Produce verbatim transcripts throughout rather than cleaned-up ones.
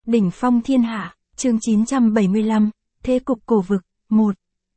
Đỉnh phong thiên hạ, chương chín trăm bảy mươi lăm, Thế cục cổ vực, một.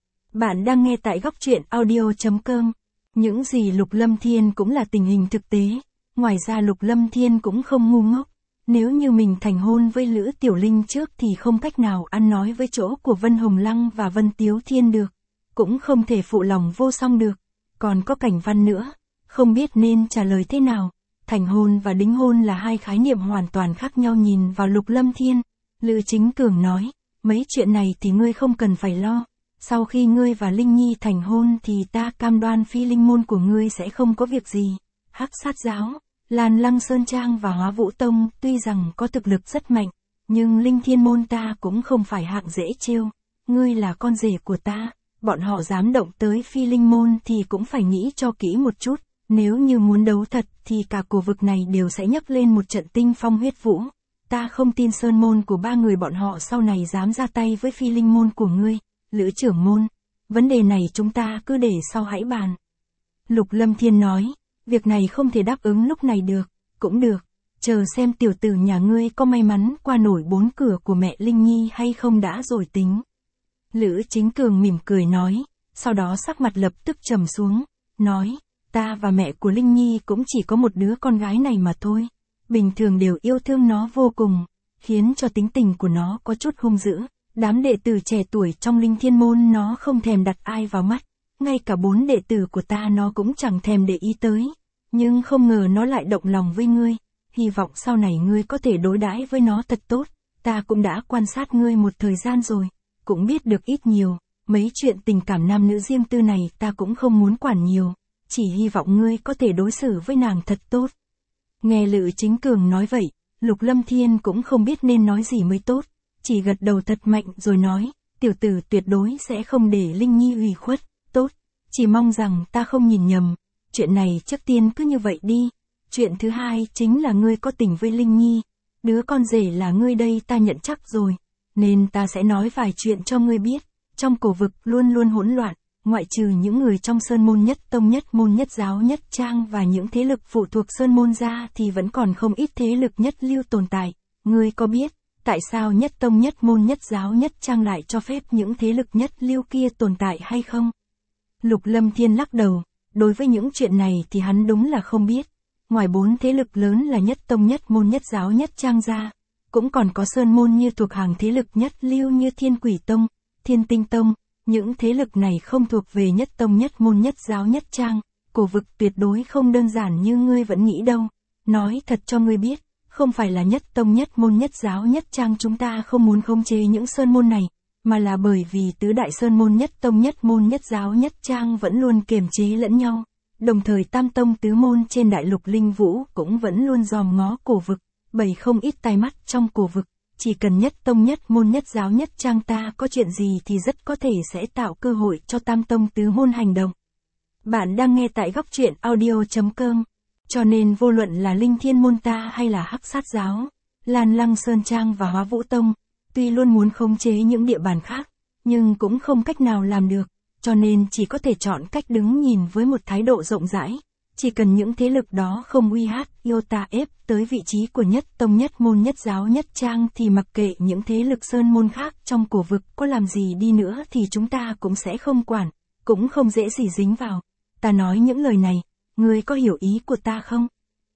Bạn đang nghe tại góc truyện audio chấm com. Những gì Lục Lâm Thiên cũng là tình hình thực tế, ngoài ra Lục Lâm Thiên cũng không ngu ngốc. Nếu như mình thành hôn với Lữ Tiểu Linh trước thì không cách nào ăn nói với chỗ của Vân Hồng Lăng và Vân Tiếu Thiên được, cũng không thể phụ lòng vô song được, còn có Cảnh Văn nữa, không biết nên trả lời thế nào. Thành hôn và đính hôn là hai khái niệm hoàn toàn khác nhau. Nhìn vào Lục Lâm Thiên, Lữ Chính Cường nói, mấy chuyện này thì ngươi không cần phải lo, sau khi ngươi và Linh Nhi thành hôn thì ta cam đoan phi linh môn của ngươi sẽ không có việc gì. Hắc Sát Giáo, Lan Lăng Sơn Trang và Hóa Vũ Tông tuy rằng có thực lực rất mạnh, nhưng Linh Thiên môn ta cũng không phải hạng dễ trêu. Ngươi là con rể của ta, bọn họ dám động tới phi linh môn thì cũng phải nghĩ cho kỹ một chút. Nếu như muốn đấu thật thì cả cổ vực này đều sẽ nhấc lên một trận tinh phong huyết vũ. Ta không tin sơn môn của ba người bọn họ sau này dám ra tay với phi linh môn của ngươi, Lữ trưởng môn. Vấn đề này chúng ta cứ để sau hãy bàn. Lục Lâm Thiên nói, việc này không thể đáp ứng lúc này được, cũng được, chờ xem tiểu tử nhà ngươi có may mắn qua nổi bốn cửa của mẹ Linh Nhi hay không đã rồi tính. Lữ Chính Cường mỉm cười nói, sau đó sắc mặt lập tức trầm xuống, nói, ta và mẹ của Linh Nhi cũng chỉ có một đứa con gái này mà thôi, bình thường đều yêu thương nó vô cùng, khiến cho tính tình của nó có chút hung dữ. Đám đệ tử trẻ tuổi trong Linh Thiên môn nó không thèm đặt ai vào mắt, ngay cả bốn đệ tử của ta nó cũng chẳng thèm để ý tới, nhưng không ngờ nó lại động lòng với ngươi, hy vọng sau này ngươi có thể đối đãi với nó thật tốt. Ta cũng đã quan sát ngươi một thời gian rồi, cũng biết được ít nhiều, mấy chuyện tình cảm nam nữ riêng tư này ta cũng không muốn quản nhiều, chỉ hy vọng ngươi có thể đối xử với nàng thật tốt. Nghe Lữ Chính Cường nói vậy, Lục Lâm Thiên cũng không biết nên nói gì mới tốt, chỉ gật đầu thật mạnh rồi nói, tiểu tử tuyệt đối sẽ không để Linh Nhi ủy khuất, tốt, chỉ mong rằng ta không nhìn nhầm, chuyện này trước tiên cứ như vậy đi, chuyện thứ hai chính là ngươi có tình với Linh Nhi, đứa con rể là ngươi đây ta nhận chắc rồi, nên ta sẽ nói vài chuyện cho ngươi biết, trong cổ vực luôn luôn hỗn loạn, ngoại trừ những người trong sơn môn nhất tông nhất môn nhất giáo nhất trang và những thế lực phụ thuộc sơn môn ra thì vẫn còn không ít thế lực nhất lưu tồn tại, ngươi có biết tại sao nhất tông nhất môn nhất giáo nhất trang lại cho phép những thế lực nhất lưu kia tồn tại hay không? Lục Lâm Thiên lắc đầu, đối với những chuyện này thì hắn đúng là không biết. Ngoài bốn thế lực lớn là nhất tông nhất môn nhất giáo nhất trang ra, cũng còn có sơn môn như thuộc hàng thế lực nhất lưu như Thiên Quỷ Tông, Thiên Tinh Tông, những thế lực này không thuộc về nhất tông nhất môn nhất giáo nhất trang, cổ vực tuyệt đối không đơn giản như ngươi vẫn nghĩ đâu. Nói thật cho ngươi biết, không phải là nhất tông nhất môn nhất giáo nhất trang chúng ta không muốn khống chế những sơn môn này, mà là bởi vì tứ đại sơn môn nhất tông nhất môn nhất giáo nhất trang vẫn luôn kiềm chế lẫn nhau, đồng thời tam tông tứ môn trên đại lục linh vũ cũng vẫn luôn dòm ngó cổ vực, bày không ít tai mắt trong cổ vực, chỉ cần nhất tông nhất môn nhất giáo nhất trang ta có chuyện gì thì rất có thể sẽ tạo cơ hội cho tam tông tứ môn hành động. Bạn đang nghe tại góc truyện audio chấm com. Cho nên vô luận là Linh Thiên môn ta hay là Hắc Sát Giáo, Lan Lăng Sơn Trang và Hóa Vũ Tông, tuy luôn muốn khống chế những địa bàn khác, nhưng cũng không cách nào làm được, cho nên chỉ có thể chọn cách đứng nhìn với một thái độ rộng rãi, chỉ cần những thế lực đó không uy hiếp yêu ta ép tới vị trí của nhất tông nhất môn nhất giáo nhất trang thì mặc kệ những thế lực sơn môn khác trong cổ vực có làm gì đi nữa thì chúng ta cũng sẽ không quản, cũng không dễ gì dính vào. Ta nói những lời này, ngươi có hiểu ý của ta không?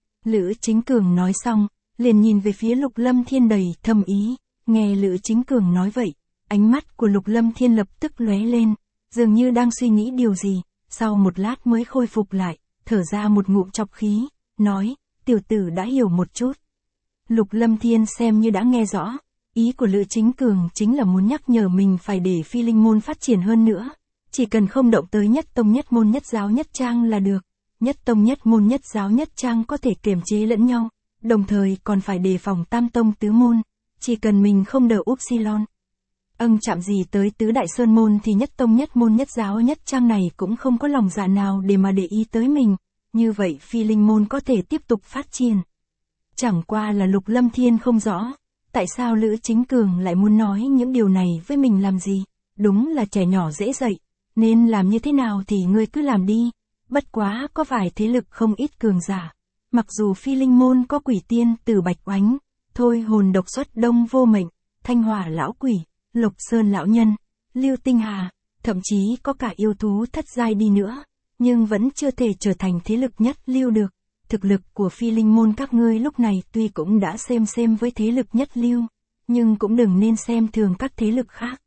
Lữ Chính Cường nói xong, liền nhìn về phía Lục Lâm Thiên đầy thâm ý, nghe Lữ Chính Cường nói vậy, ánh mắt của Lục Lâm Thiên lập tức lóe lên, dường như đang suy nghĩ điều gì, sau một lát mới khôi phục lại, thở ra một ngụm trọc khí, nói, tiểu tử đã hiểu một chút. Lục Lâm Thiên xem như đã nghe rõ, ý của Lữ Chính Cường chính là muốn nhắc nhở mình phải để phi linh môn phát triển hơn nữa, chỉ cần không động tới nhất tông nhất môn nhất giáo nhất trang là được. Nhất tông nhất môn nhất giáo nhất trang có thể kiềm chế lẫn nhau, đồng thời còn phải đề phòng tam tông tứ môn, chỉ cần mình không đỡ upsilon. Âng chạm gì tới tứ đại sơn môn thì nhất tông nhất môn nhất giáo nhất trang này cũng không có lòng dạ nào để mà để ý tới mình, như vậy phi linh môn có thể tiếp tục phát triển. Chẳng qua là Lục Lâm Thiên không rõ, tại sao Lữ Chính Cường lại muốn nói những điều này với mình làm gì, đúng là trẻ nhỏ dễ dạy, nên làm như thế nào thì ngươi cứ làm đi. Bất quá có vài thế lực không ít cường giả, mặc dù phi linh môn có quỷ tiên Từ Bạch Oánh, thôi hồn độc xuất đông vô mệnh, thanh hỏa lão quỷ, lục sơn lão nhân, lưu tinh hà, thậm chí có cả yêu thú thất giai đi nữa, nhưng vẫn chưa thể trở thành thế lực nhất lưu được. Thực lực của phi linh môn các ngươi lúc này tuy cũng đã xem xem với thế lực nhất lưu, nhưng cũng đừng nên xem thường các thế lực khác.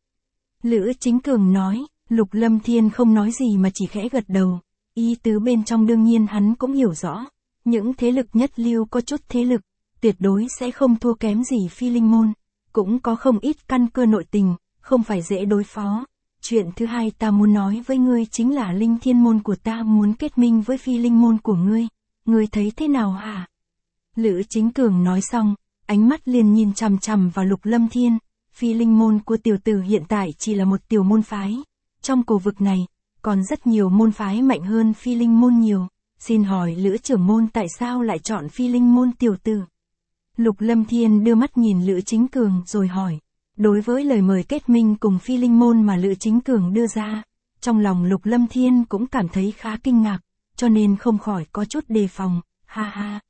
Lữ Chính Cường nói, Lục Lâm Thiên không nói gì mà chỉ khẽ gật đầu, ý tứ bên trong đương nhiên hắn cũng hiểu rõ, những thế lực nhất lưu có chút thế lực, tuyệt đối sẽ không thua kém gì phi linh môn, cũng có không ít căn cơ nội tình, không phải dễ đối phó. Chuyện thứ hai ta muốn nói với ngươi chính là linh thiên môn của ta muốn kết minh với phi linh môn của ngươi, ngươi thấy thế nào hả? Lữ Chính Cường nói xong, ánh mắt liền nhìn chằm chằm vào Lục Lâm Thiên, phi linh môn của tiểu tử hiện tại chỉ là một tiểu môn phái, trong cổ vực này, còn rất nhiều môn phái mạnh hơn phi linh môn nhiều, xin hỏi Lữ trưởng môn tại sao lại chọn phi linh môn tiểu tử? Lục Lâm Thiên đưa mắt nhìn Lữ Chính Cường rồi hỏi. Đối với lời mời kết minh cùng phi linh môn mà Lữ Chính Cường đưa ra, trong lòng Lục Lâm Thiên cũng cảm thấy khá kinh ngạc, cho nên không khỏi có chút đề phòng, ha ha.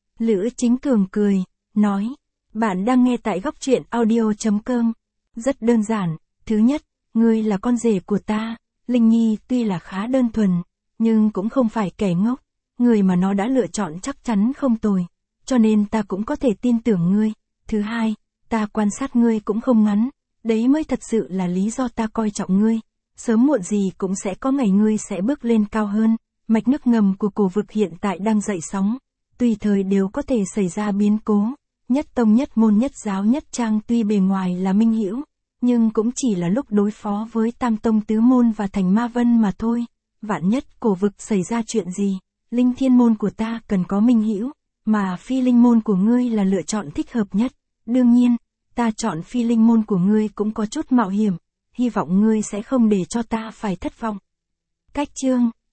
Lữ Chính Cường cười, nói, bạn đang nghe tại góc truyện audio chấm com. Rất đơn giản, thứ nhất, ngươi là con rể của ta, Linh Nhi tuy là khá đơn thuần, nhưng cũng không phải kẻ ngốc, người mà nó đã lựa chọn chắc chắn không tồi, cho nên ta cũng có thể tin tưởng ngươi. Thứ hai, ta quan sát ngươi cũng không ngắn, đấy mới thật sự là lý do ta coi trọng ngươi, sớm muộn gì cũng sẽ có ngày ngươi sẽ bước lên cao hơn, mạch nước ngầm của cổ vực hiện tại đang dậy sóng, tùy thời đều có thể xảy ra biến cố, nhất tông nhất môn nhất giáo nhất trang tuy bề ngoài là minh hữu, nhưng cũng chỉ là lúc đối phó với tam tông tứ môn và thành ma vân mà thôi, vạn nhất cổ vực xảy ra chuyện gì, linh thiên môn của ta cần có minh hữu, mà phi linh môn của ngươi là lựa chọn thích hợp nhất. Đương nhiên, ta chọn phi linh môn của ngươi cũng có chút mạo hiểm, hy vọng ngươi sẽ không để cho ta phải thất vọng. Cách chương